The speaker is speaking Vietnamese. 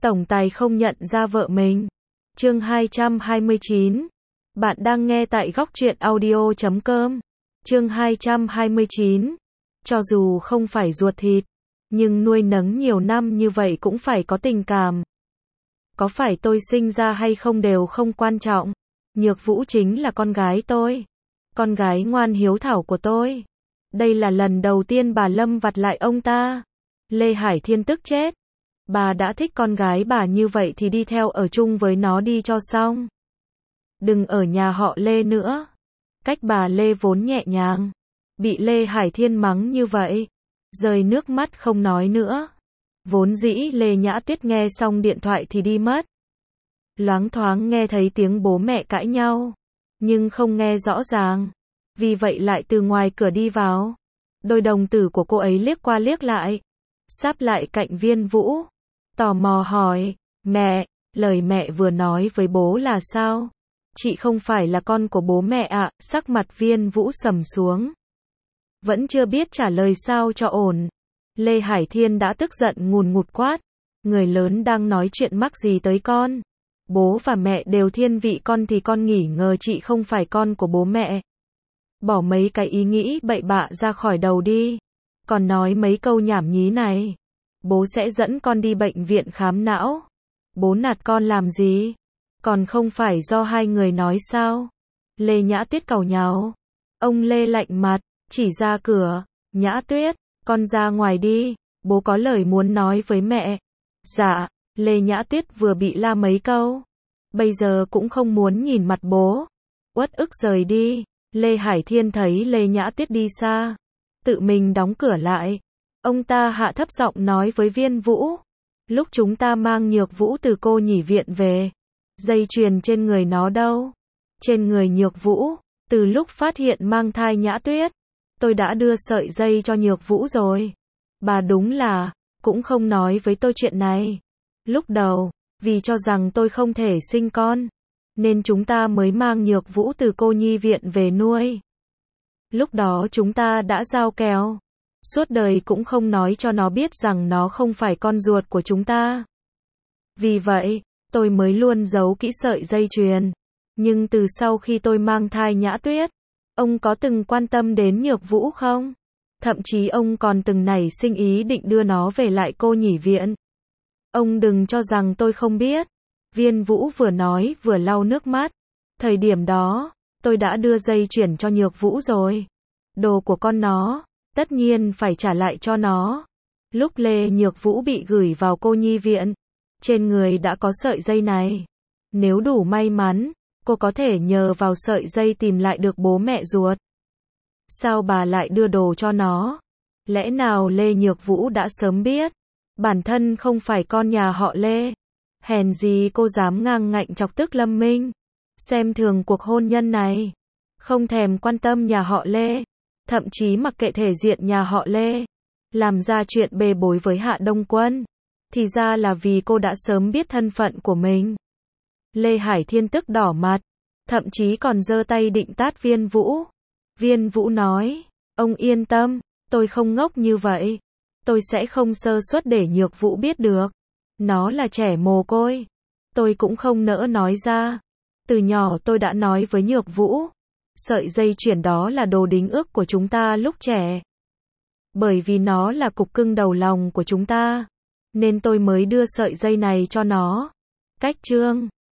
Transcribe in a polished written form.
tổng tài không nhận ra vợ mình. Chương 229. Bạn đang nghe tại góc truyện audio.com. Chương 229. Cho dù không phải ruột thịt, nhưng nuôi nấng nhiều năm như vậy cũng phải có tình cảm. Có phải tôi sinh ra hay không đều không quan trọng. Nhược Vũ chính là con gái tôi. Con gái ngoan hiếu thảo của tôi. Đây là lần đầu tiên bà Lâm vặt lại ông ta. Lê Hải Thiên tức chết. Bà đã thích con gái bà như vậy thì đi theo ở chung với nó đi cho xong. Đừng ở nhà họ Lê nữa. Cách bà Lê vốn nhẹ nhàng. Bị Lê Hải Thiên mắng như vậy. Rơi nước mắt không nói nữa. Vốn dĩ Lê Nhã Tuyết nghe xong điện thoại thì đi mất. Loáng thoáng nghe thấy tiếng bố mẹ cãi nhau. Nhưng không nghe rõ ràng. Vì vậy lại từ ngoài cửa đi vào. Đôi đồng tử của cô ấy liếc qua liếc lại. Sáp lại cạnh Viên Vũ. Tò mò hỏi, mẹ, lời mẹ vừa nói với bố là sao? Chị không phải là con của bố mẹ ạ. Sắc mặt Viên Vũ sầm xuống. Vẫn chưa biết trả lời sao cho ổn. Lê Hải Thiên đã tức giận ngùn ngụt quát. Người lớn đang nói chuyện mắc gì tới con. Bố và mẹ đều thiên vị con thì con nghỉ ngờ chị không phải con của bố mẹ. Bỏ mấy cái ý nghĩ bậy bạ ra khỏi đầu đi. Còn nói mấy câu nhảm nhí này. Bố sẽ dẫn con đi bệnh viện khám não. Bố nạt con làm gì? Còn không phải do hai người nói sao? Lê Nhã Tuyết càu nhàu. Ông Lê lạnh mặt, chỉ ra cửa. Nhã Tuyết, con ra ngoài đi. Bố có lời muốn nói với mẹ. Dạ, Lê Nhã Tuyết vừa bị la mấy câu. Bây giờ cũng không muốn nhìn mặt bố. Uất ức rời đi. Lê Hải Thiên thấy Lê Nhã Tuyết đi xa. Tự mình đóng cửa lại. Ông ta hạ thấp giọng nói với Viên Vũ. Lúc chúng ta mang Nhược Vũ từ cô nhỉ viện về. Dây chuyền trên người nó đâu? Trên người Nhược Vũ. Từ lúc phát hiện mang thai Nhã Tuyết. Tôi đã đưa sợi dây cho Nhược Vũ rồi. Bà đúng là, cũng không nói với tôi chuyện này. Lúc đầu, vì cho rằng tôi không thể sinh con. Nên chúng ta mới mang Nhược Vũ từ cô nhi viện về nuôi. Lúc đó chúng ta đã giao kèo. Suốt đời cũng không nói cho nó biết rằng nó không phải con ruột của chúng ta. Vì vậy, tôi mới luôn giấu kỹ sợi dây chuyền. Nhưng từ sau khi tôi mang thai Nhã Tuyết, ông có từng quan tâm đến Nhược Vũ không? Thậm chí ông còn từng nảy sinh ý định đưa nó về lại cô nhỉ viện. Ông đừng cho rằng tôi không biết. Viên Vũ vừa nói vừa lau nước mắt. Thời điểm đó, tôi đã đưa dây chuyển cho Nhược Vũ rồi. Đồ của con nó, tất nhiên phải trả lại cho nó. Lúc Lê Nhược Vũ bị gửi vào cô nhi viện, trên người đã có sợi dây này. Nếu đủ may mắn, cô có thể nhờ vào sợi dây tìm lại được bố mẹ ruột. Sao bà lại đưa đồ cho nó? Lẽ nào Lê Nhược Vũ đã sớm biết? Bản thân không phải con nhà họ Lê. Hèn gì cô dám ngang ngạnh chọc tức Lâm Minh. Xem thường cuộc hôn nhân này. Không thèm quan tâm nhà họ Lê. Thậm chí mặc kệ thể diện nhà họ Lê. Làm ra chuyện bê bối với Hạ Đông Quân. Thì ra là vì cô đã sớm biết thân phận của mình. Lê Hải Thiên tức đỏ mặt. Thậm chí còn giơ tay định tát Viên Vũ. Viên Vũ nói. Ông yên tâm, tôi không ngốc như vậy. Tôi sẽ không sơ suất để Nhược Vũ biết được. Nó là trẻ mồ côi. Tôi cũng không nỡ nói ra. Từ nhỏ tôi đã nói với Nhược Vũ. Sợi dây chuyền đó là đồ đính ước của chúng ta lúc trẻ. Bởi vì nó là cục cưng đầu lòng của chúng ta. Nên tôi mới đưa sợi dây này cho nó. Cách chương